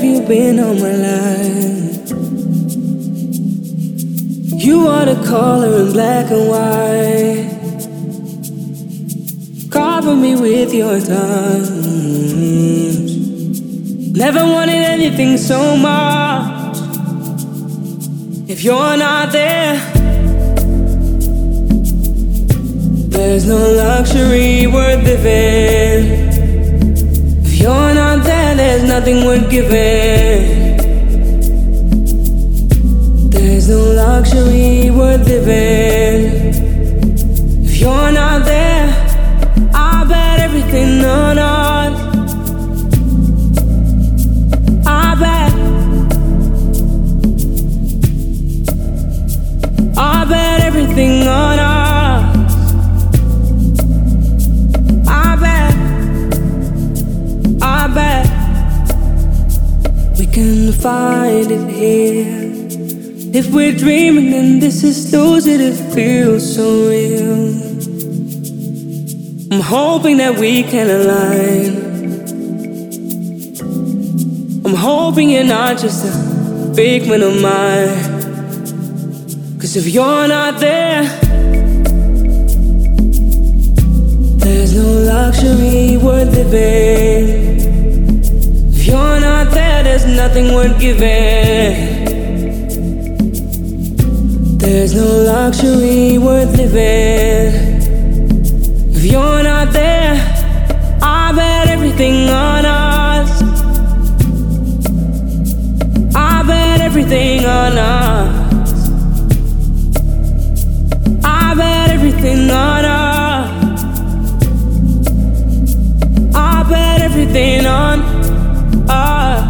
have you been all my life? You are the color in black and white. Cover me with your touch. Never wanted anything so much. If you're not there, there's no luxury worth living. If you're not there, there's nothing worth giving. There's no luxury worth living. If you're not there, I bet everything on us. I bet everything on us. I bet we can find it here. If we're dreaming, then this is lucid. It feels so real. I'm hoping that we can align. I'm hoping you're not just a figment of mine. 'Cause if you're not there, there's no luxury worth living. If you're not there, there's nothing worth giving. There's no luxury worth living. If you're not there, I bet everything on us. I bet everything on us. I bet everything on us. I bet everything on us.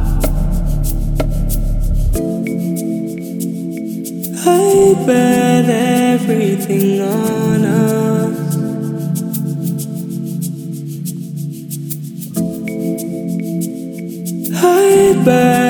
I bet everything on us. I bet